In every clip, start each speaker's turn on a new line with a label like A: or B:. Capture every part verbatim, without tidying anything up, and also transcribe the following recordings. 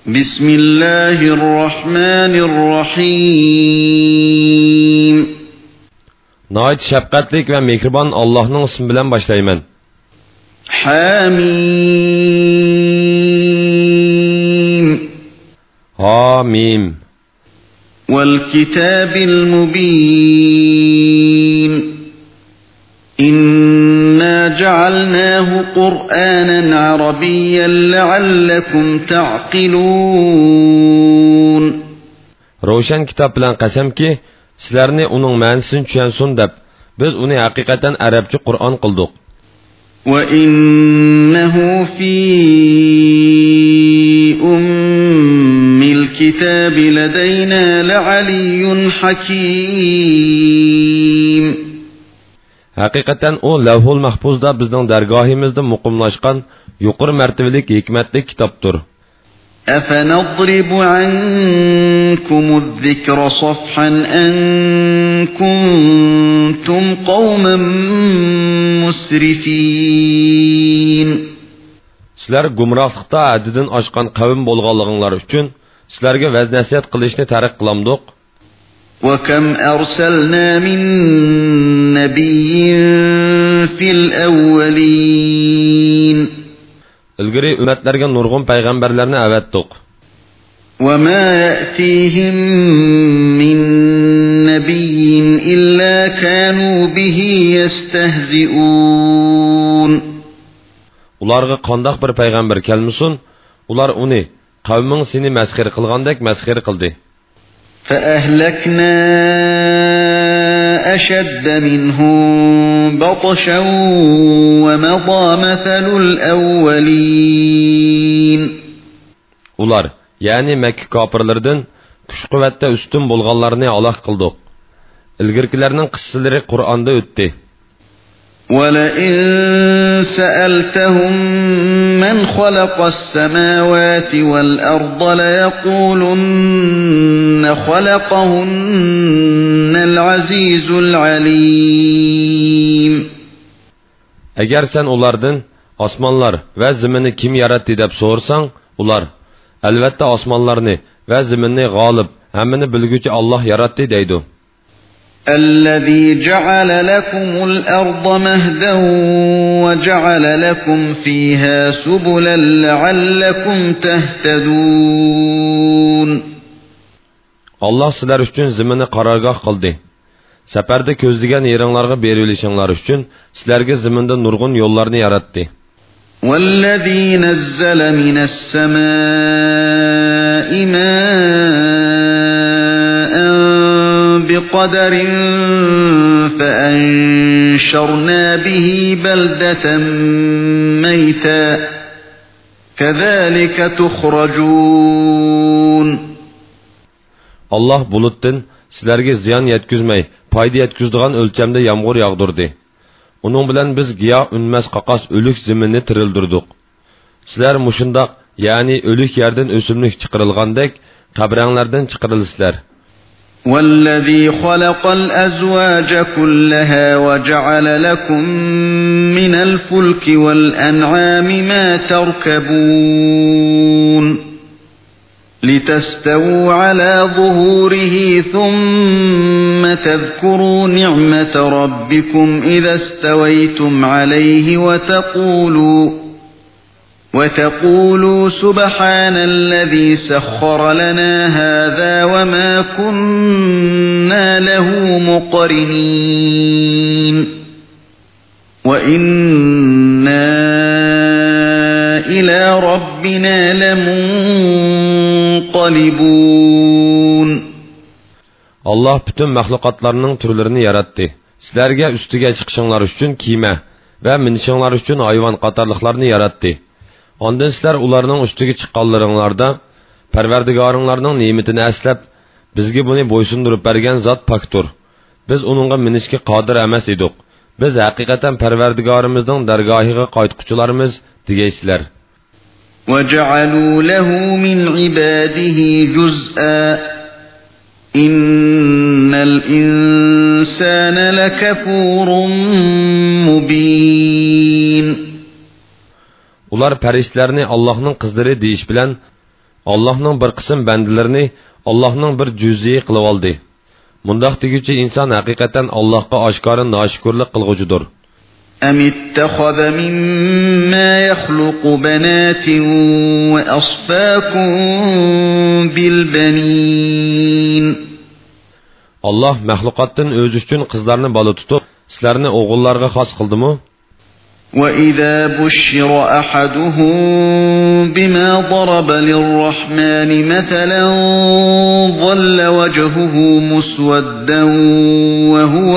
A: Bismillahirrahmanirrahim.
B: Nəhayət şəfqətlik və mehriban Allah'ın ismi bilan başlayman.
A: Hamim.
B: Hamim.
A: Vel kitabil mubin. İnna cealnahu Kur'anen Arabiyyen leallekum ta'qilun.
B: Roşan kitap bilan qasamki, sizlarni uning ma'nosini tushunsin deb, biz uni haqiqatan arabcha Qur'on qildik.
A: Wa innahu fi ummil kitabi ladayna la'aliyyun hakim.
B: Haqiqatan o Lavhul Mahfuzda bizning dargohimizda muqimlashgan yuqori martabalik hikmatli kitobdir.
A: أفنضرب عنكم الذكر صفحا أن كنتم قوما مسرفين.
B: Sizlar gumrohlikda haddidan oshgan qavm bo'lganliginglar uchun sizlarga vaz nasihat qilishni targ'ib qilamdik.
A: وكم أرسلنا من نبي في الأولين.
B: İlgiri ümmetlerge nurgun peygamberlerini avattık.
A: وَمَا يَأْتِيهِمْ مِنْ نَبِيٍّ إِلَّا كَانُوا بِهِ يَسْتَهْزِئُونَ.
B: Ularga qandaq bir peygamber kelmisin, ular uni qavmin seni mesxir qilgandek mesxir qildi.
A: فَأَهْلَكْنَا أَشَدَّ مِنْهُمْ بَطْشًا وَمَضَى مَثَلُ الْأَوَّلِينَ.
B: Ular, yani Mekke kafirlerden kuş kuvvette üstün bulganlarını Allah kıldık. İlgirkilerinin kıssaları Kur'an'da öttü.
A: وَلَئِنْ سَأَلْتَهُمْ مَنْ خَلَقَ السَّمَاوَاتِ وَالْأَرْضَ لَيَقُولُنَّ خَلَقَهُنَّ الْعَزِيزُ الْعَلِيمُ.
B: Eğer sen onlardan osmanlar ve zimini kim yarattı dep sorsan, ular, elbette osmanlarını ve zimini galip, hemmini bilgücü Allah yarattı deydu.
A: الذي جعل لكم الأرض مهدا وجعل لكم فيها سبلا لعلكم تهتدون.
B: Allah sizler üçün zimini qarargah qildi. Seferde közlügen yeringlarga berilişinglar üçün sizlerge ziminde nurgun yollarını yarattı.
A: وَالَّذِي نَزَّلَ مِنَ السَّمَاءِ مَاءً بِقَدَرٍ فَأَنشَرْنَا بِهِ بَلْدَةً مَيْتًا كَذَلِكَ تُخْرَجُونَ.
B: Allah bulutdan sizlerge ziyan yetkizmey, payda yetkizdiğen ölçemde yağmur yağdırdı. Onun bilen biz giya ünmez qaqas ölük zimini tirildirdik. Sizler muşundaq, yani ölük yerden ösümlük çıkarılgandek, qabranglardan çıkarılısılar.
A: وَالَّذِي خَلَقَ الْأَزْوَاجَ كُلَّهَا وَجَعَلَ لَكُم مِّنَ الْفُلْكِ وَالْأَنْعَامِ مَا تَرْكَبُونَ لِتَسْتَوُوا عَلَى ظُهُورِهِ ثُمَّ تَذْكُرُوا نِعْمَةَ رَبِّكُمْ إِذَا اسْتَوَيْتُمْ عَلَيْهِ وَتَقُولُوا وَتَقُولُوا سُبْحَانَ الَّذِي سَخَّرَ لَنَا هَذَا وَمَا كُنَّا لَهُ مُقْرِنِينَ وَإِنَّا إِلَى رَبِّنَا لَمُنْقَلِبُونَ.
B: Allah bütün mahlukatlarının türlerini yarattı. Sizlerge üstüge çıkışınlar üçün kiyme ve minişinlar üçün hayvan qatarlıklarını yarattı. Ondan sizler ularının üstüge çıqqanlarınlarda Perverdigarınlarının nimetini əslab bizge bunu boysundurup bergen zat paktur. Biz onunla minişki qadir emas edik. Biz haqiqatan Perverdigarımızın dergahiga qaytquchilarimiz degeysizler.
A: وَجَعَلُوا لَهُ مِنْ عِبَادِهِ جُزْءًا إِنَّ الْإِنسَانَ لَكَفُورٌ مُبِينٌ.
B: Ular perişlerini Allah'ın kızları deyiş bilen Allah'ның bir qism bandilarini Allah'ның bir cüz'i qilib oldi. Mundaq deguchi inson haqiqatan Allohga oshkora noshukirlik qilguchidir.
A: أم اتخذ مما يخلق بنات وأصفاكم بالبنين
B: Allah məxluqatdan öz üçün qızlarını balı tutub, sizlərini oğullarga xas qıldımı?
A: وَإِذَا بُشِّرَ أَحَدُهُم بِمَا ضَرَبَ لِلرَّحْمَنِ مَثَلًا ظَلَّ وَجْهُهُ مُسْوَدًّا وَهُوَ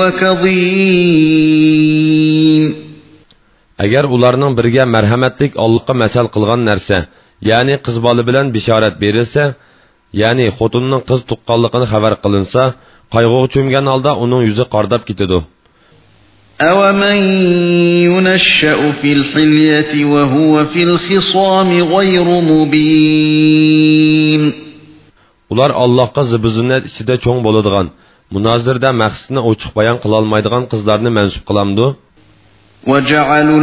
A: كَظِيمٌ.
B: Agar ularning birga marhamatlik Allohga masal qilgan narsa, ya'ni qiz bola bilan bishorat berilsa, ya'ni xotinning qiz tuqqanligini xabar qilinsa, qayg'uga cho'mgan holda uning yuzi qordab ketadi.
A: أَوَمَن يُنَشَّأُ فِي الْحِلْيَةِ وَهُوَ فِي الْخِصَامِ غَيْرُ مُبِينٍ.
B: Ular Allohga zibizunnat ichida cho'ng bo'ladigan, munozirda maqsadni ochiq bayon qila olmaydigan qizlarni mansub qilamdi.
A: وَجَعَلُوا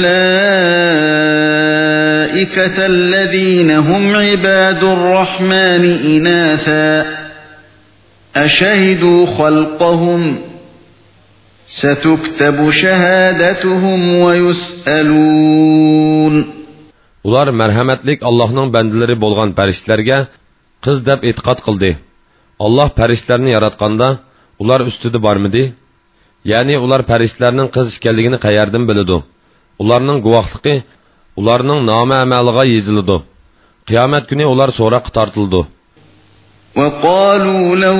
A: الْمَلَائِكَةَ الَّذِينَ هُمْ عِبَادُ الرَّحْمَنِ إِنَاثًا أَشَهِدُوا خَلْقَهُمْ سَتُكْتَبُ شَهَادَتُهُمْ وَيُسْأَلُونَ.
B: Ular merhametlik Allah'ның bəndiləri bolğan pəriştlərə qız dəb etiqad qıldı. Allah pəriştlərini yaratqanda ular üstüdə barmıdı? Yani ular pəriştlərinin qız ikənligini qayerdən bilidu? Ularning guvohligi ularning nomi amaliga yezildi. Qiyomat kuni ular so'roq tortildi.
A: وَقَالُوا لَوْ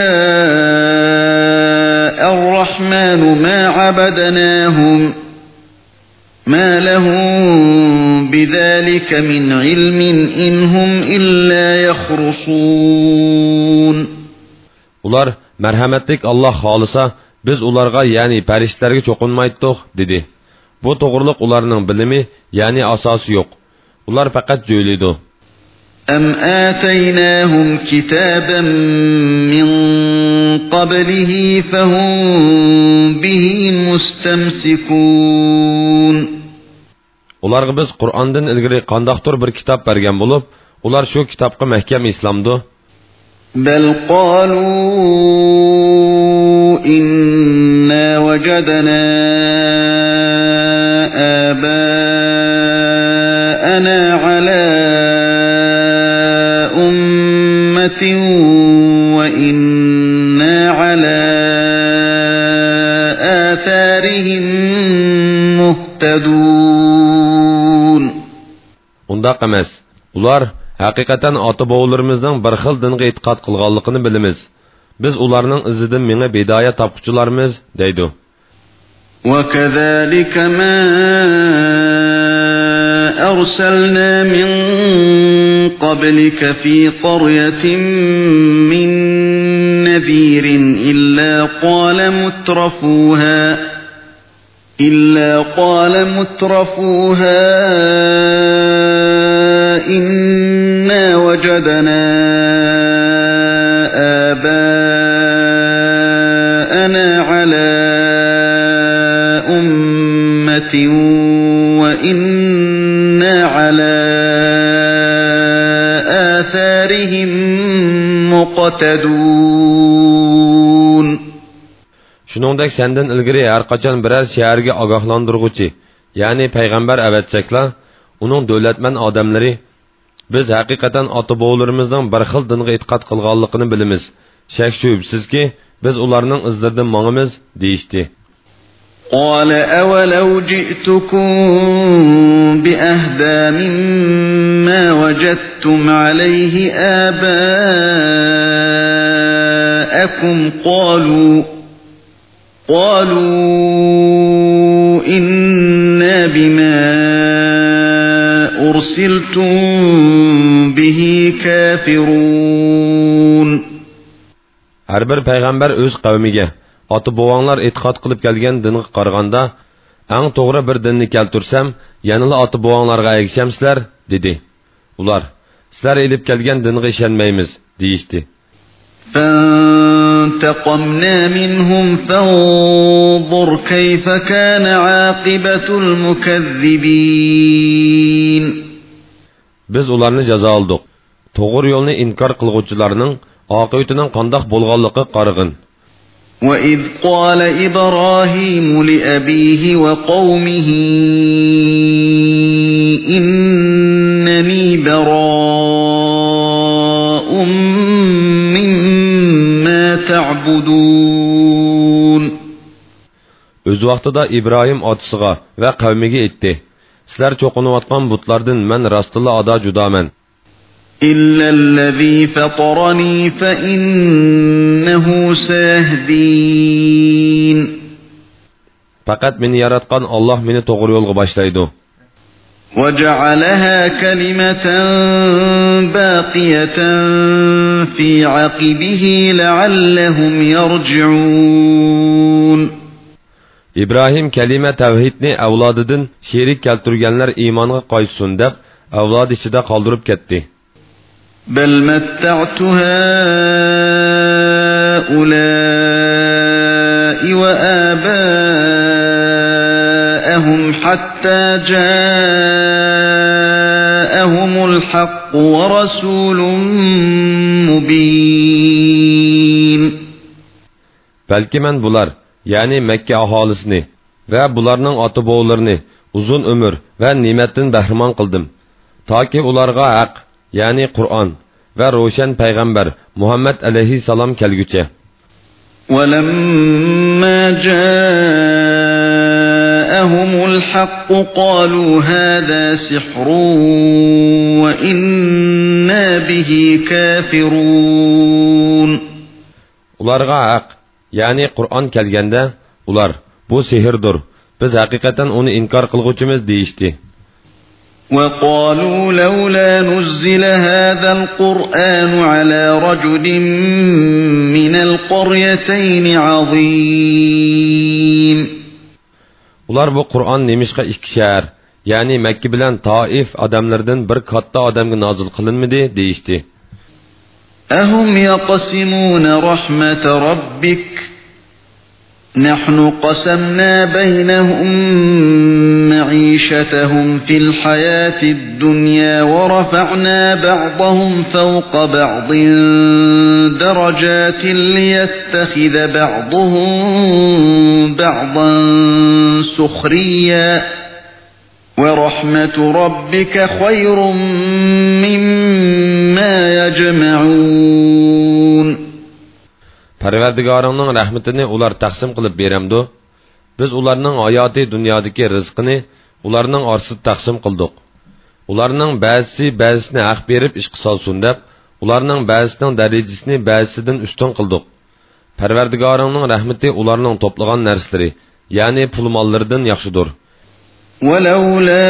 A: شَاءَ الرَّحْمَنُ مَا عَبَدْنَاهُمْ مَا لَهُم بِذَلِكَ مِنْ عِلْمٍ إِنْ هُمْ إِلَّا يَخْرُصُونَ. Ular merhametlik Allah xalisa biz ularga yani pəriştlərə çoxunmaydık dedi. Bu toğruluq ularning bilimi yani asası yo'q. Ular faqat jo'ylaydi. أَمْ آتَيْنَاهُمْ كِتَابًا مِّن قَبْلِهِ فَهُمْ بِهِ مُسْتَمْسِكُونَ.
B: Ularga biz Qur'ondan ilgari qandaqdir bir kitob bergan bo'lib, ular shu kitobga mahkam islamdi.
A: بَلْ قَالُوا إِنَّا وَجَدْنَا آبَاءَنَا عَلَى أُمَّةٍ وَإِنَّا عَلَى آثَارِهِمْ مُهْتَدُونَ.
B: Undaq emas. Ular haqiqatan ota-bovlarimizning bir xil dinga e'tiqod qilganligini bilamiz. Biz ularning izidan menga bidoya topquchilarmiz deydi.
A: وَكَذَلِكَ مَا أَرْسَلْنَا مِنْ قَبْلِكَ فِي قَرْيَةٍ مِّن نَّذِيرٍ إِلَّا قَالَ مُتْرَفُوهَا إِلَّا قَالَ مُتْرَفُوهَا إِنَّا وَجَدْنَا آبَاءَنَا عَلَى أُمَّةٍ وَإِنَّا عَلَى آثَارِهِمْ مُقْتَدُونَ.
B: Shuningdek sendan ilgari har qachon biror shaharga ogohlantiruvchi, ya'ni payg'ambar avatsakla, uning davlatman odamlari biz haqiqatan ota-bovlarimizning bir xil dinga e'tiqod qilganligini bilamiz. Shak shubsizki biz ularning izlaridan mangimiz deyishdi.
A: قَالَ أَوَلَوْ جِئْتُكُمْ بِأَهْدَى مِمَّا وَجَدتُّمْ عَلَيْهِ آبَاءَكُمْ قَالُوا قَالُوا إِنَّا بِمَا أُرْسِلْتُمْ بِهِ كَافِرُونَ.
B: Har bir payg'ambar o'z qavmiga ota-bovanglar e'tiqod qilib kelgan dinga qaraganda, eng to'g'ri bir dinni keltirsam, yanada ota-bovanglarga agishamsizlar dedi. Ular, sizlar elib kelgan dinga ishonmaymiz deyishdi.
A: فَانْتَقَمْنَا مِنْهُمْ فَانظُرْ كَيْفَ كَانَ عَاقِبَةُ الْمُكَذِّبِينَ.
B: Biz ularni jazo aldık. to'g'ri yo'lni inkor qilguvchilarning oqibatining qandoq bo'lganligi qarag'in.
A: وَإِذْ قَالَ إِبْرَاهِيمُ لِأَبِيهِ وَقَوْمِهِ إِنَّنِي بَرَاءٌ مِّمَّا تَعْبُدُونَ.
B: Öz vaqtida İbrahim otasiga va qavmiga aytdi: "Sizlar cho'qinayotgan butlardan men rostilla ada judaman.
A: إِلَّا الَّذِي فَطَرَنِي فَإِنَّهُ سَيَهْدِينِ."
B: Faqat meni yaratgan Allah meni to'g'ri yo'lga boshlaydi.
A: وَجَعَلَهَا كَلِمَةً بَاقِيَةً فِي عَقِبِهِ لَعَلَّهُمْ يَرْجِعُونَ.
B: İbrahim kelime tevhidni avlodidan şerik keltirganlar iymonga qaytsin deb avlod ichida qoldirib ketdi.
A: بَلْ مَتَّعْتُ هَؤُلَاءِ وَآبَاءَهُمْ حَتَّى جَاءَهُمُ الْحَقُّ وَرَسُولٌ مُبِينٌ.
B: Belki men bular, yani Mekke aholisini ve bularning ota-bovlarini uzun ömür ve nimettin bahriman qildim. Taki ularga haq, yani Kur'an ve roşan peygamber Muhammed aleyhisselam kelgüçe.
A: وَلَمَّا جَاءَهُمُ الْحَقُّ قَالُوا هَذَا سِحْرٌ وَإِنَّا بِهِ كَافِرُونَ.
B: Ularga haq, yani Kur'an kelgende ular bu sihirdir. Biz hakikaten onu inkar kılgıçımız deyişti.
A: وَقَالُوا لَوْلَا نُزِّلَ هَذَا الْقُرْآنُ عَلَى رَجُلٍ مِّنَ الْقَرْيَتَيْنِ عَظِيمٍ.
B: Ular bu Kur'an nemişka iki şehir, yani Mekke bilen Taif adamlardan bir katta adamga nazil kılınmadı deyişti.
A: أَهُمْ يَقْسِمُونَ رَحْمَةَ رَبِّكَ نَحْنُ قَسَمْنَا بَيْنَهُمْ مَعِيشَتَهُمْ فِي الْحَيَاةِ الدُّنْيَا وَرَفَعْنَا بَعْضَهُمْ فَوْقَ بَعْضٍ دَرَجَاتٍ لِيَتَّخِذَ بَعْضُهُم بَعْضًا سُخْرِيًّا وَرَحْمَةُ رَبِّكَ خَيْرٌ مِّمَّا يَجْمَعُونَ.
B: Parvardigarının rahmetini ular taqsim qilib beramdi. Biz ularning hayoti dunyodagi rizqini ularning orasida taqsim qildik. Ularning ba'zisi ba'zisini haq berib ish qilsin deb, ularning ba'zisining darajasini ba'zisidan ustun qildik. Parvardigarının rahmeti ularning to'plagan narsalari, ya'ni pul mollaridan yaxshidir.
A: وَلَوْلَا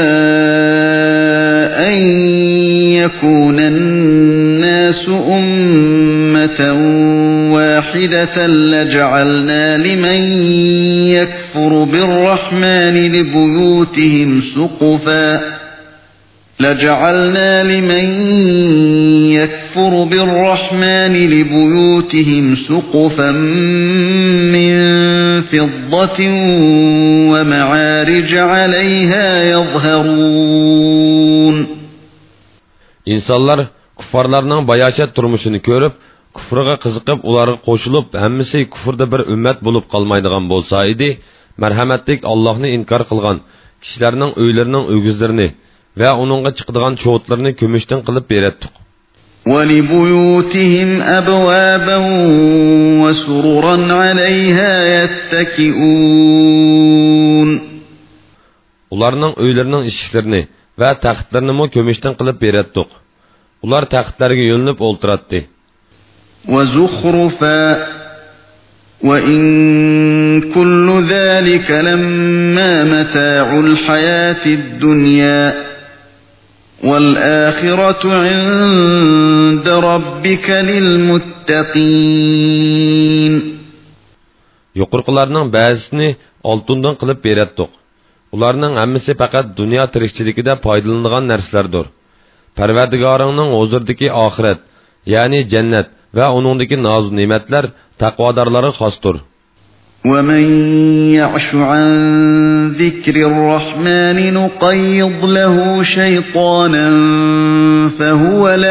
A: أَن يَكُونَ النَّاسُ أُمَّةً وَاحِدَةً لَجَعَلْنَا لِمَن يَكْفُرُ بِالرَّحْمَنِ لِبُيُوتِهِمْ سُقُفًا لَجَعَلْنَا لِمَن يَكْفُرُ بِالرَّحْمَنِ لِبُيُوتِهِمْ سُقُفًا مِّن فِضَّةٍ وَمَعَارِجَ عَلَيْهَا يَظْهَرُونَ.
B: İnsanlar kuffarlarning bayashat turmushini ko'rib, kufriga qiziqib, ularga qo'shilib, hammasi kufrda bir ummat bo'lib qolmaydigan bo'lsa edi, marhamatlik Allohni inkor qilgan kishilarning uylarining o'gizlarini va uningga chiqadigan cho'tlarni kumushdan qilib beratdik.
A: وَلِبُيُوتِهِمْ أَبْوَابًا وَسُرُرًا عَلَيْهَا يَتَّكِئُونَ.
B: Ularning uylarining eshiklarini va taxtlarini mo kumushdan qilib beratdik. Ular taxtlarga yo'linib o'ltiratdi.
A: وَزُخْرُفًا وَإِن كُلُّ ذَلِكَ لَمَّا مَتَاعُ الْحَيَاةِ الدُّنْيَا وَالْآخِرَةُ عِندَ رَبِّكَ لِلْمُتَّقِينَ.
B: Yuqorqilarning ba'zisini oltindan qilib beratdik. Ularning hammasi faqat dunyo tirikchiligida foydalanadigan narsalardir. Parvardigoringning huzuridagi oxirat, ya'ni jannat va uningdagi noz ne'matlar taqvodorlarga xosdir.
A: وَمَن يَعْشُ عَن ذِكْرِ الرَّحْمَنِ نُقَيِّضْ لَهُ شَيْطَانًا فَهُوَ لَهُ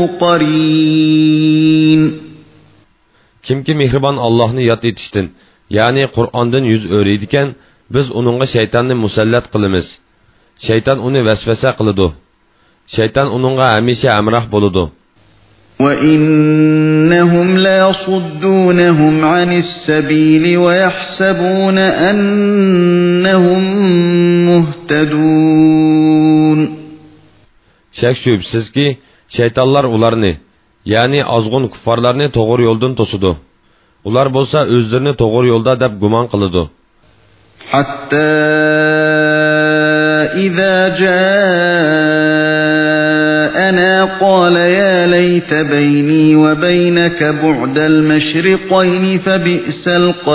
A: قرين.
B: Kimki mehribon Allohni yod etishdan, ya'ni Qur'ondan yuz o'raydigan, biz uningga shaytonni musallat qilamiz. Shayton uni vasvasa qiladi. Shayton uningga hamisha amroh bo'ladi.
A: وَإِنَّهُمْ لَيَصُدُّونَهُمْ عَنِ السَّبِيلِ وَيَحْسَبُونَ أَنَّهُمْ مُهْتَدُونَ.
B: Şək şübhəsiz ki, şeytanlar ularını, yani azğın kuffarlarını doğru yoldan tosudu. Ular bolsa özlerini doğru yolda deb guman qılıdı.
A: Hatta إذا جاءنا قال يا ليت بيني وبينك بعد المشرقين فبئس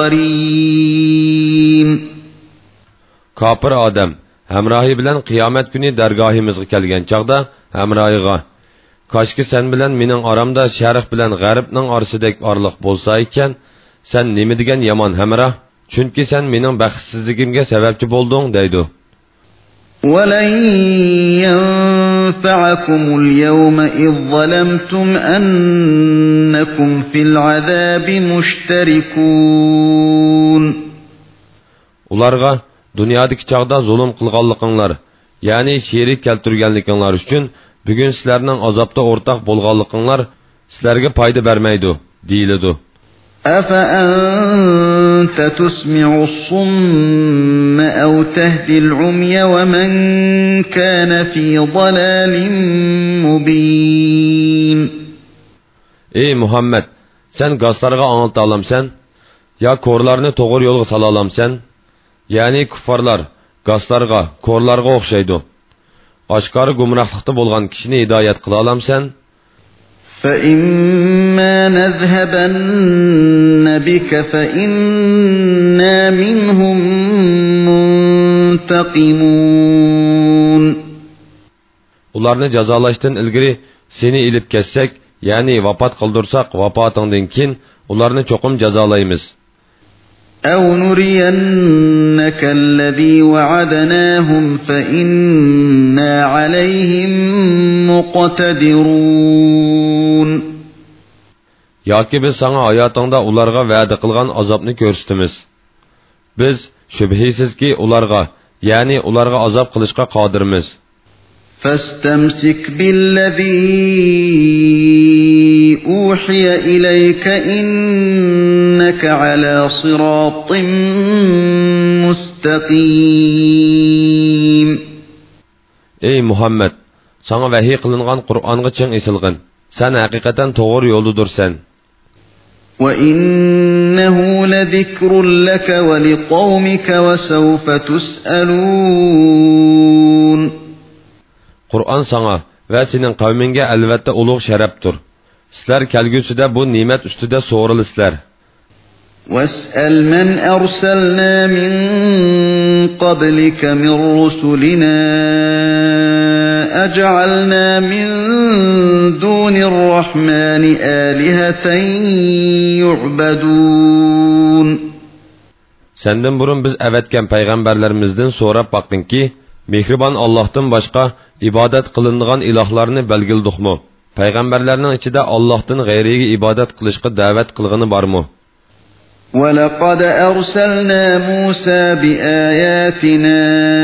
A: القرين.
B: Kafir Adem, hamrohi bilan qiyomat kuni dargohimizga kelgan chaqda hamrohiga, koshki sen bilan mening oramda sharq bilan g'arbning orasidek orliq bo'lsa ekan, sen nima degan yomon hamroh, chunki sen mening baxtsizligimga sababchi bo'lding deydi.
A: وَلَنْ يَنْفَعَكُمُ الْيَوْمَ إِذْ ظَلَمْتُمْ أَنَّكُمْ فِي الْعَذَابِ مُشْتَرِكُونَ. Ularga dunyodagi chaqda zulm qilganliginglar, ya'ni sherik keltirganliginglar uchun bugun sizlarning azobda o'rtoq bo'lganliginglar sizlarga foyda bermaydi, deyiladi. أَفَأَنْتَ تُسْمِعُ الصُّمَّ أَوْ تَهْدِي الْعُمْيَ وَمَنْ كَانَ فِي ضَلَالٍ مُبِينٍ.
B: Ey Muhammed, sen gazlarga anlata alamsan, ya korlarını doğru yolga sala alamsan, yani kuffarlar, gazlarga, korlarga o'xshaydi. Oshkora gumrohlikda bo'lgan kishini hidoyat qila alamsan?
A: فَإِمَّا نَذْهَبَنَّ بِكَ فَإِنَّا مِنْهُمْ مُنْتَقِمُونَ.
B: Ularni jazolaşdan ilgiri seni ilip kessek, yani vafat qıldırsak, vafatından keyin ularni çoqum jazolaymiz.
A: أَوْ نُرِيَنَّكَ الَّذِي وَعَدْنَاهُمْ فَإِنَّا عَلَيْهِمْ مُقْتَدِرُونَ.
B: Yoki biz sana hayatında ularga va'da qilgan azobni ko'rsatamiz. Biz shubhisizki ularga, ya'ni ularga azob qilishga qodirmiz.
A: فَاسْتَمْسِكْ بِالَّذِي أُوحِيَ إِلَيْكَ إِنَّكَ عَلَى صِرَاطٍ مُسْتَقِيمٍ.
B: Ey Muhammed, sana vahiy qilingan Qur'onga ching esilgin. Sen haqiqatan to'g'ri yo'ldadursan.
A: وَإِنَّهُ لَذِكْرٌ لَكَ وَلِقَوْمِكَ وَسَوْفَ تُسْأَلُونَ.
B: Qur'on sana va sening qavmingga albatta ulug' sharafdir. Sizlar kelgusida bu ne'mat ustida so'rilisizlar.
A: وَاسْأَلْ مَنْ أَرْسَلْنَا مِنْ قَبْلِكَ مِنْ رُسُلِنَا أَجَعَلْنَا مِنْ دُونِ الرَّحْمَنِ آلِهَةً يُعْبَدُونَ.
B: Senden burun biz əvətken peygamberlerimizden sorab baktın ki, mehribon Allah'tan başka ibadet kılındığan ilahlarını belgildik mu? Peygamberlerinin içinde Allah'tan gayriga ibadet kılışkı davet kılgını var mı?
A: وَلَقَدْ أَرْسَلْنَا مُوسَى بِآيَاتِنَا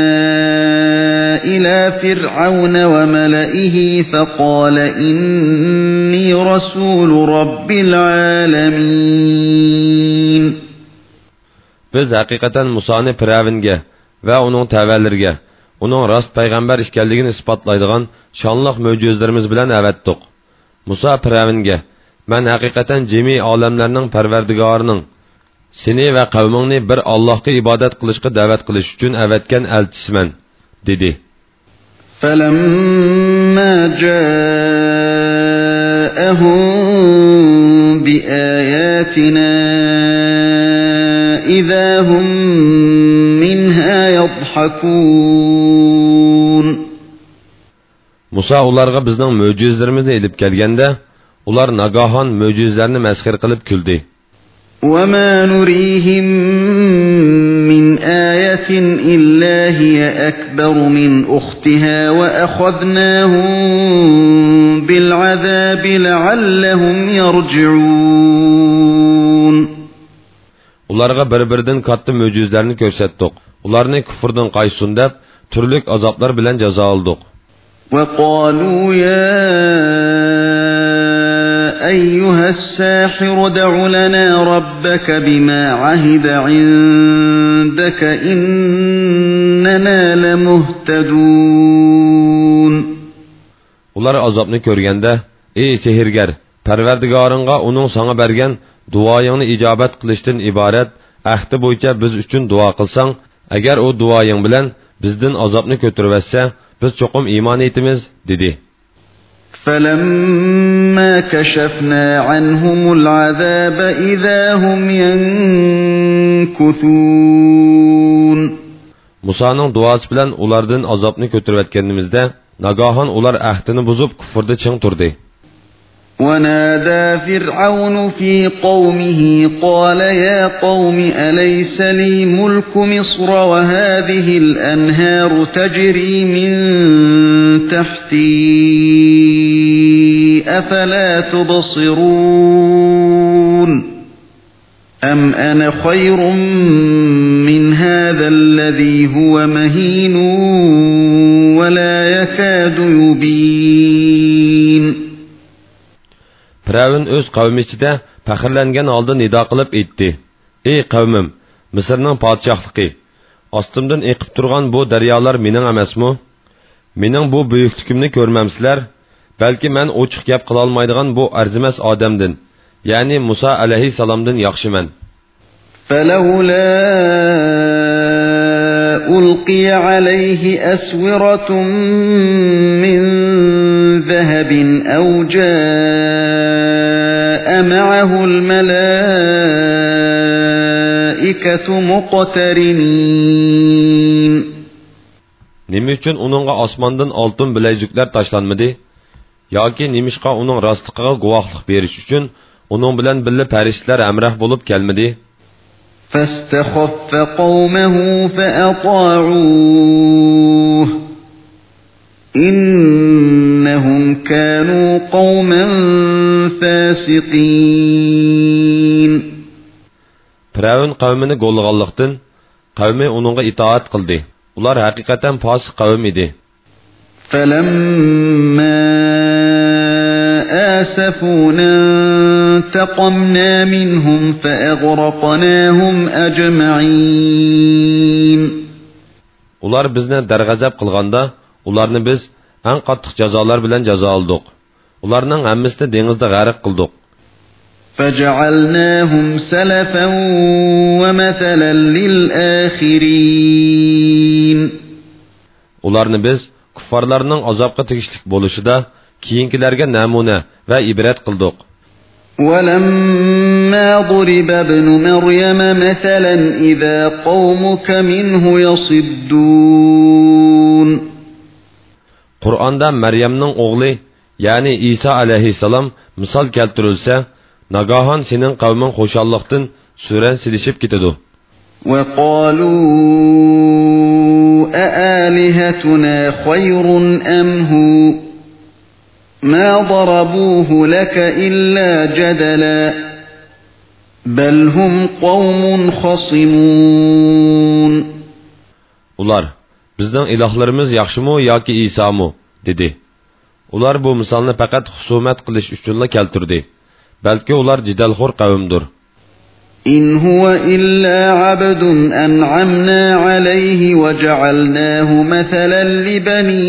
A: إِلَى فِرْعَوْنَ وَمَلَئِهِ فَقَالَ إِنِّي رَسُولُ رَبِّ الْعَالَمِينَ.
B: Biz hakikaten Musa'nı Firavunga ve onun təvəllirgə, onun rast peygamber işgalligini ispatlaydigan şanlıq möcüzlərimiz bilen əvətdik. Musa Firavunga, mən hakikaten cemi alemlerinin perverdigarının, seni ve kavmini bir Allah'a ibadet kılışkı davet kılış üçün əvətken elçisimen, dedi.
A: فَلَمَّا جَاءَهُمْ بِآيَاتِنَا إِذَا هُمْ مِنْهَا يَضْحَكُونَ.
B: Musa ularga bizning möcüzlerimizni elip kelgende, ular nagahan möcüzlerini məskir qilib küldü.
A: وَمَا نُرِيهِمْ مِنْ آيَةٍ إِلَّا هِيَ أَكْبَرُ مِنْ أُخْتِهَا وَأَخَذْنَاهُمْ بِالْعَذَابِ لَعَلَّهُمْ يَرْجِعُونَ.
B: Ularga bir-biridan katta möcüzelerini ko'rsatdik. Ularni kufrdan qaysun deb turlik azoblar bilan jazo oldik.
A: وَقَالُوا يَا أَيُّهَا السَّاحِرُ ادْعُ لَنَا رَبَّكَ بِمَا عَهِدَ عِندَكَ إِنَّنَا لَمُهْتَدُونَ.
B: Ular azobni ko'rganda, ey sehirgar, Parvardigoringga uning sana bergan duoyingni ijobat qilishdan iborat ahdi bo'yicha biz uchun duo qilsang, agar u duoying bilan bizdan azobni ko'tarsa, biz cho'qim iymon etamiz, dedi.
A: فَلَمَّا كَشَفْنَا عَنْهُمُ الْعَذَابَ إِذَا هُمْ يَنكُثُونَ.
B: Musa'nın duası bilan ulardan azobni ko'tarayotganimizda, nagahan ular ahdini buzib kufrda ching turdi.
A: وَنَادَى فِرْعَوْنُ فِي قَوْمِهِ قَالَ يَا قَوْمِ أَلَيْسَ لِي مُلْكُ مِصْرَ وَهَذِهِ الْأَنْهَارُ تَجْرِي مِنْ تَحْتِي أَفَلَا تُبْصِرُونَ أَمْ أَنَا خَيْرٌ مِنْ هَذَا الَّذِي هُوَ مَهِينٌ وَلَا يَكَادُ يُبِينُ.
B: Firavun öz qavmi ichida faxrlangan holda nido qilib aytdi: "Ey qavmim, Misrning podshohligi, ostimdan eqib turgan bu daryolar mening emasmi? Mening bu buyukligimni ko'rmamsizlar? Balki men ochiq gap qila olmaydigan bu arzimas odamdan, ya'ni Musa alayhisalomdan yaxshiman."
A: فَلَوْلَا أُلْقِيَ عَلَيْهِ أَسْوِرَةٌ مِّن ذَهَبٍ أَوْ جَاءَ مَعَهُ الْمَلَائِكَةُ مُقْتَرِنِينَ.
B: Nima uchun uningga osmondan oltin bilajuklar tashlanmadi? Yoki nimishqa uning rostligiga guvohlik berish uchun uning bilan birga farishtalar hamroh bo'lib kelmadi?
A: فَاسْتَخَفَّ قَوْمَهُ فَأَطَاعُوهُ إِنَّهُمْ كَانُوا قَوْمًا فَاسِقِينَ.
B: Firavun qavmini qo'llaganlikdan qavmi uningga itoat qildi. Ular haqiqatan fosiq qavm edi.
A: فَلَمَّا آسَفُونَا انتَقَمْنَا مِنْهُمْ فَأَغْرَقْنَاهُمْ أَجْمَعِينَ.
B: Ular bizni darg'azab qilganda, ularni biz eng qattiq jazolar bilan jazo oldik. Ularning hammasini dengizda g'arq qildik.
A: فَجَعَلْنَاهُمْ سَلَفًا وَمَثَلًا لِلْآخِرِينَ. Ularni biz kuffarlarning azobga tegishlik bo'lishida keyingilarga namuna va ibrat qildik. وَلَمَّا ضُرِبَ ابْنُ مَرْيَمَ مَثَلًا إِذَا قَوْمُكَ مِنْهُ يَصِدُّونَ. Qur'onda Maryamning o'g'li, ya'ni Isa alayhisalom misol keltirilsa, nagahan sening qavming xushalliqdan suran silishib ketadi. وَقَالُوا أَآلِهَتُنَا خَيْرٌ أَمْ هُوَ مَا ضَرَبُوهُ لَكَ إِلَّا جَدَلًا بَلْ هُمْ قَوْمٌ خَصِمُونَ. Ular, bizning ilahlarimiz yaxshimi yoki İsa'mı? dedi. Ular bu misolni faqat husumat qilish uchunla keltirdi. Balki ular jidalxo'r qavmdir. إِنْ هُوَ إِلَّا عَبْدٌ أَنْعَمْنَا عَلَيْهِ وَجَعَلْنَاهُ مَثَلًا لِبَنِي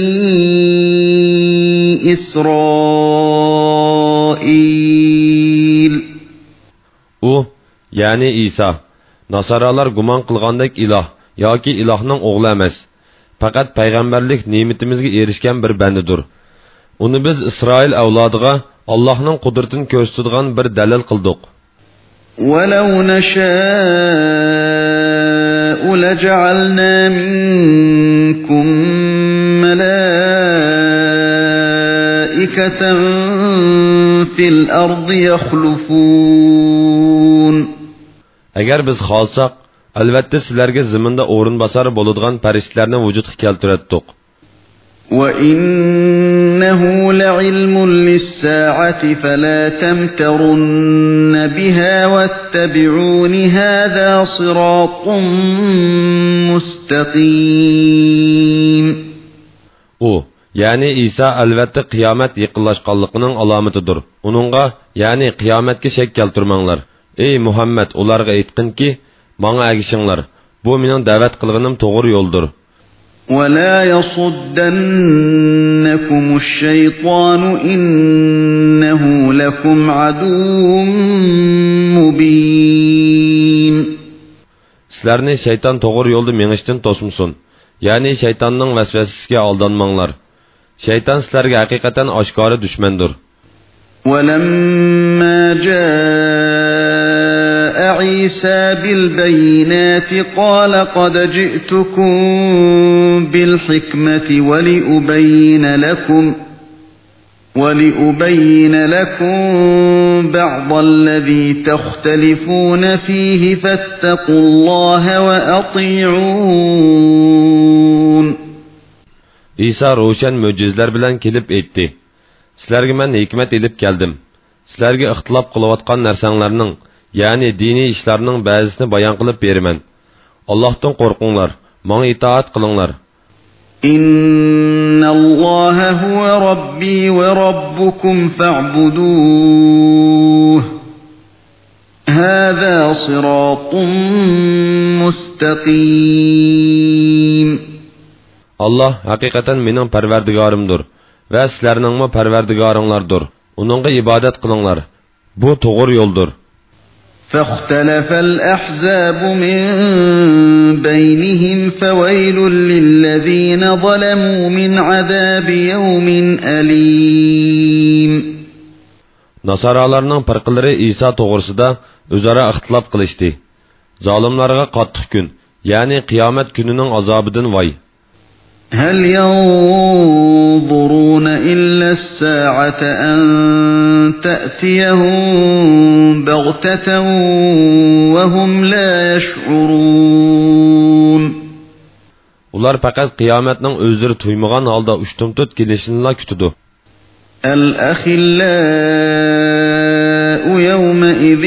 A: إِسْرَائِيلَ. U, yani İsa, Nasaralar guman qilgandek iloh yoki ilohning o'g'li emas, faqat payg'ambarlik ne'matimizga erishgan bir bandidir. Uni biz Isroil avlodiga Allohning qudratini ko'rsatadigan bir dalil qildik. وَلَوْ نَشَاءُ لَجَعَلْنَا مِنْكُمْ مَلَائِكَةً فِي الْأَرْضِ يَخْلُفُونَ.
B: Agar biz xohlasak, albatta sizlarga zaminda o'rin bosari bo'ladigan farishtalarni vujudga keltirdik.
C: وَإِنَّهُ لَعِلْمٌ لِلسَّاعَةِ فَلَا تَمْتَرُنَّ بِهَا وَاتَّبِعُونِ هَذَا صِرَاطٌ مُسْتَقِيمٌ.
B: O, yani İsa albatta qiyomat yaqinlashganligining alomatidir. Uningga, yani qiyomatga shak keltirmanglar. Ey Muhammad, ularga aytqinki, menga agishinglar. Bu mening da'vat qilganim to'g'ri yo'ldir.
C: وَلَا يَصُدَّنَّكُمُ الشَّيْطَانُ إِنَّهُ لَكُمْ عَدُوٌّ مُبِينٌ.
B: Sizlarni shayton to'g'ri yo'lda mengishdan to'smasin. Ya'ni shaytonning vasvasasiga aldanmanglar. Shayton sizlarga haqiqatan oshkora dushmandir.
C: وَلَمَّا جَاءَ عِيسَى بِالْبَيِّنَاتِ قَالَ قَدْ جِئْتُكُم بِالْحِكْمَةِ وَلِأُبَيِّنَ لَكُمْ وَلِأُبَيِّنَ لَكُمْ بَعْضَ الَّذِي تَخْتَلِفُونَ فِيهِ فَاتَّقُوا اللَّهَ وَأَطِيعُونِ.
B: İsa roşan möcüzler bilen kelip etti. Sizlarga men hikmet elip geldim. Sizlarga ixtilof qilayotgan narsalarning, ya'ni diniy ishlarning ba'zisini bayon qilib beraman. Allohdan qo'rqinglar, menga itoat qilinglar.
C: Innalloha huwa robbi va robbukum fa'buduh. Hada siratun mustaqim.
B: Allah haqiqatan mening parvardigorimdir va sizlarningmi parvardigoringlardir. Uningga ibodat qilinglar. Bu to'g'ri yo'ldir.
C: فاختلف الأحزاب من بينهم فويل للذين ظلموا من عذاب يوم أليم.
B: Nasaralarning firqalari İsa to'g'risida o'zaro ixtilof qilishdi. Zolimlarga qattiq kun, ya'ni qiyomat kunining azobidan voy.
C: هل ينظرون إلا الساعة أن تأتيهم بغتة وهم لا يشعرون.
B: Ular faqat qiyomatning o'zlari tuymagan holda ushtumtut kelishini kutadi.
C: الأخلاء يومئذ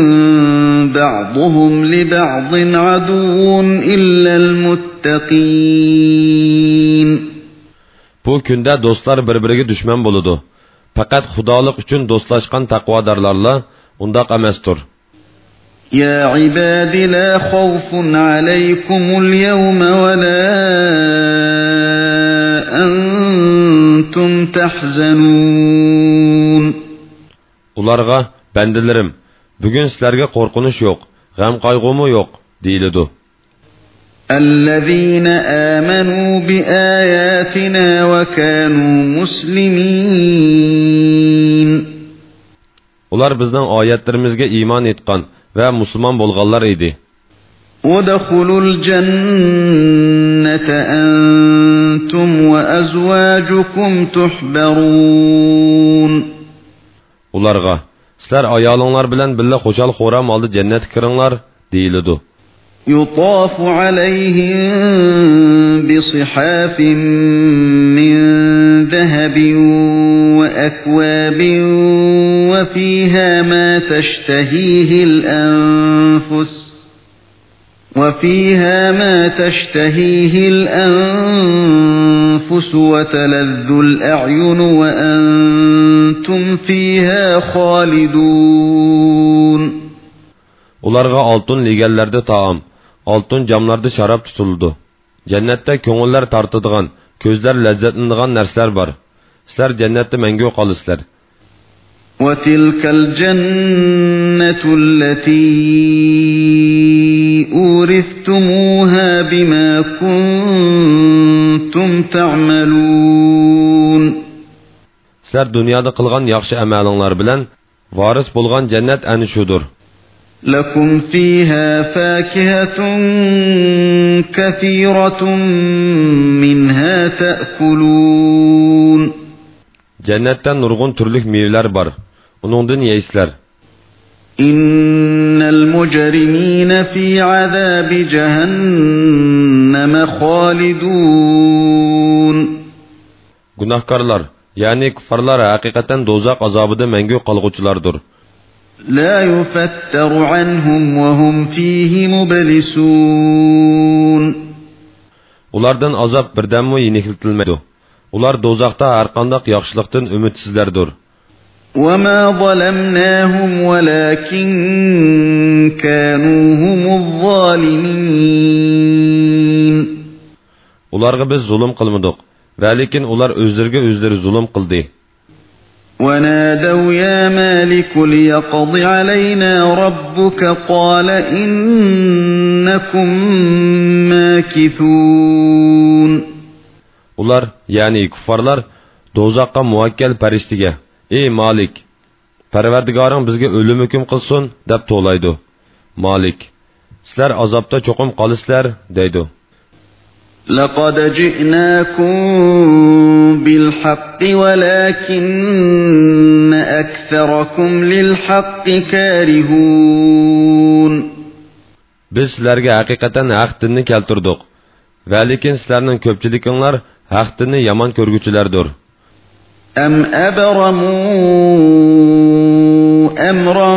C: بعضهم لبعض عدو إلا المتقين.
B: Bu kunda do'stlar bir-biriga dushman bo'ladi. Faqat xudolik uchun do'stlashgan taqvodorlarla undaq emasdir.
C: يا عباد لا خوف عليكم اليوم ولا أنتم تحزنون.
B: Ularga bandalarim, bugun sizlarga qo'rqinish yo'q, g'am qayg'umi yo'q deyiladi.
C: الذين آمنوا بآياتنا وكانوا مسلمين.
B: Ular bizning oyatlarimizga iymon etgan va musulmon bo'lganlar edi.
C: ادخلوا الجنة أنتم وأزواجكم تحبرون.
B: Ularga sizlar ayolinglar bilan birga xo'jal xo'ram oldi jannatga kiringlar deyiladi.
C: يطاف عليهم بصحاف من ذهب وأكواب وفيها ما تشتهيه الأنفس وفيها ما تشتهيه الأنفس وتلذ الأعين وأنتم فيها خالدون.
B: Ularga altın ligelerde taam, altın camlarda şarap tutuldu. Cennette ko'ngillar tartadigan, ko'zlar lazzatlanadigan narsalar bor. Sizlar jannatda mangu qolasizlar.
C: وَتِلْكَ الْجَنَّةُ الَّتِي أُورِثْتُمُوهَا بِمَا كُنْتُمْ تَعْمَلُونَ.
B: Sizlar dunyoda qilgan yaxshi amalinglar bilan varis bo'lgan jannat ana shudur.
C: لكم فيها فاكهة كثيرة منها تأكلون.
B: Cennetten nurgun türlük meyveler var. Onundan yeysizler.
C: إن المجرمين في عذاب جهنم خالدون.
B: Günahkarlar, yani kuffarlar hakikaten dozaq azabıda mengü qalğuçulardır.
C: لا يفتر عنهم وهم فيه مبلسون.
B: Ulardan azab birdamı yenikiltilmeydi. Ular dozaqda har qandaq yaxşılıqdan ümitsizlerdir.
C: وما ظلمناهم ولكن كانوا هم الظالمين.
B: Ularga biz zulm qilmadik, va lekin ular o'zlariga o'zlari zulm qildi.
C: ونادوا يا مالك ليقض علينا ربك قال إنكم ماكثون.
B: Ular, yani kuffarlar, dozaqqa muvakkal farishtaga, ey Malik, Parvardigoring bizga o'lim hukm qilsin, deb to'laydi. Malik, sizlar azobda cho'qim qolisizlar, deydi.
C: لقد جئناكم بالحق ولكن أكثركم للحق كارهون.
B: Biz sizlarga haqiqatan haq dinni keltirdik. Va lekin sizlarning ko'pchiliginglar haq dinni yomon ko'rguchilardir.
C: أم أبرموا أمرا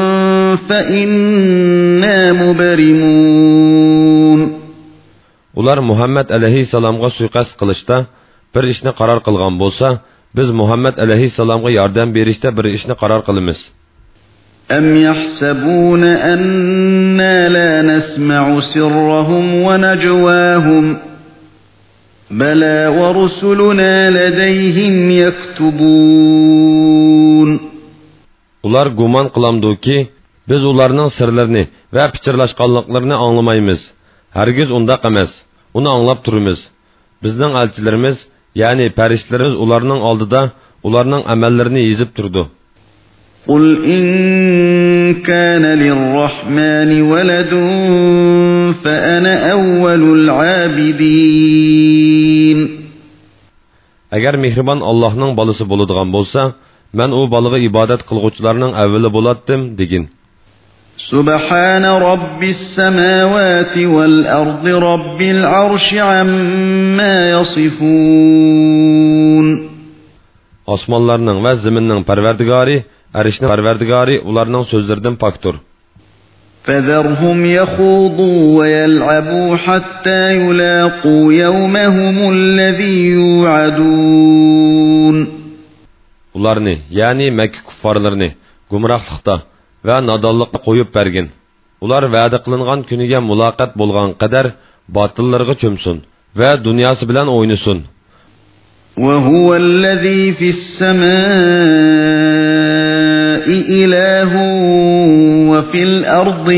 C: فإنا مبرمون.
B: Ular Muhammad alayhissalomga suiqasd qilishda bir ishni qaror qilgan bo'lsa, biz Muhammad alayhissalomga yordam berishda bir ishni qaror qilamiz.
C: أم يحسبون أننا لا نسمع سرهم ونجواهم بلى ورسلنا لديهم يكتبون.
B: Ular gumon qilamdiki, biz ularning sirlarini va pichirlashganliklarini anglamaymiz. Hargiz undaq emas. Uni anglab turamiz. Bizning elchilarimiz, ya'ni farishtalarimiz ularning oldida ularning amallarini yezib turdi.
C: قل إن كان للرحمن ولد فأنا أول العابدين.
B: Agar mehribon Allohning bolasi bo'ladigan bo'lsa, men u bolaga ibodat qilguvchilarning avvali bo'latdim, degin.
C: سبحان رب السماوات والأرض رب العرش عما يصفون.
B: Osmonlarning va zaminning Parvardigori, arishning Parvardigori ularning so'zlaridan pokdir.
C: فذرهم يخوضوا ويلعبوا حتى يلاقوا يومهم الذي يوعدون.
B: Ularni, ya'ni Makka kuffarlarini gumrohlikda va nodonlikda qo'yib bergin. Ular va'da qilingan kuniga muloqot bo'lgan qadar botillarga cho'msin va dunyosi bilan o'ynasin.
C: وهو الذي في السماء إله وفي الأرض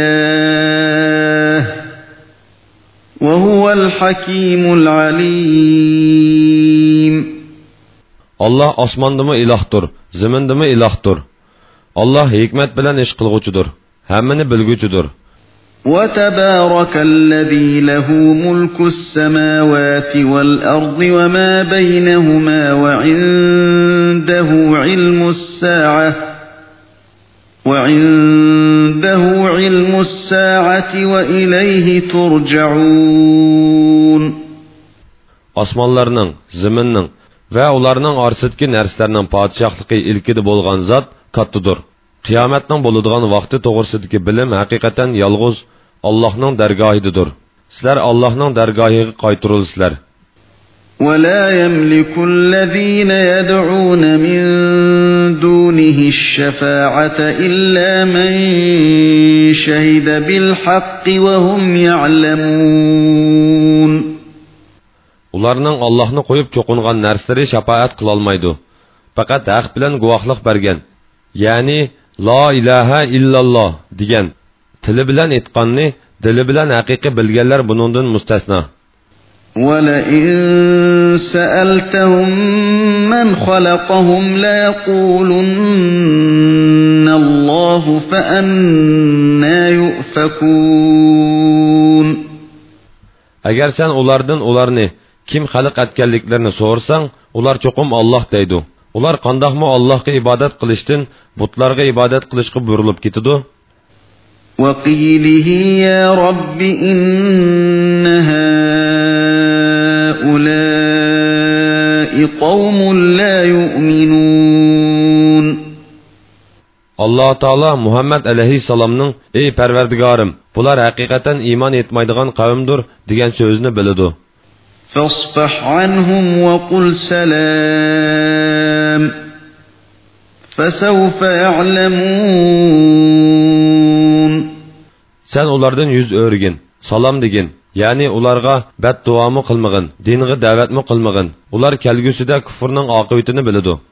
C: إله وهو الحكيم العليم.
B: Allah osmondami ilahdir, zimindami ilahdir. Allah hikmet bilen iş qilg'uchidir, hammani bilguchidir.
C: وتبارك الذي له ملك السماوات والأرض وما بينهما وعنده علم الساعة وعنده علم الساعة وإليه ترجعون.
B: Osmonlarning, zaminning va ularning orsidagi narsalarning podshohligi ilkida bo'lgan zot kattadir. Qiyomatning bo'ladigan vaqti to'g'risidagi bilim haqiqatan yolg'iz Allohning dargohidadir. Sizlar Allohning dargohiga qaytirilsizlar.
C: ولا يملك الذين يدعون من دونه الشفاعة إلا من شهد بالحق وهم يعلمون.
B: Ularning Allohni qo'yib cho'qingan narsalari shafaat qila olmaydi. Faqat haq bilan guvohlik bergan, ya'ni la ilaha illalloh degan tili bilan aytganni dili bilan haqiqiy bilganlar buningdan mustasno.
C: وَلَئِن سَأَلْتَهُم مَّنْ خَلَقَهُمْ لَيَقُولُنَّ اللَّهُ فَأَنَّى يُؤْفَكُونَ. Agar
B: sen ulardan ularni kim xalq etganliklarini so'rsang, ular cho'qim Alloh deydi. Ular qandaqmı Allah'a ibadet qilishdan butlarga ibadet qilishga burilib ketidi.
C: وَقِيلِهِ يَا رَبِّ إِنَّ هَؤُلَاءِ قَوْمٌ لَا يُؤْمِنُونَ.
B: Allah Taala Muhammed aleyhisselamның "Ey Parvardigarım, bular haqiqatan iman etmaydigan qavmdir" degan so'zni biladi.
C: فَاصْفَحْ عَنْهُمْ وَقُلْ سَلَامٌ فَسَوْفَ يَعْلَمُونَ.
B: Sen ulardan yüz örgin, salam degin. Yani ularga beddua mı qılmagın, dinge davet mi qılmagın. Ular kelgüsüde küfrning oqibatini biladi.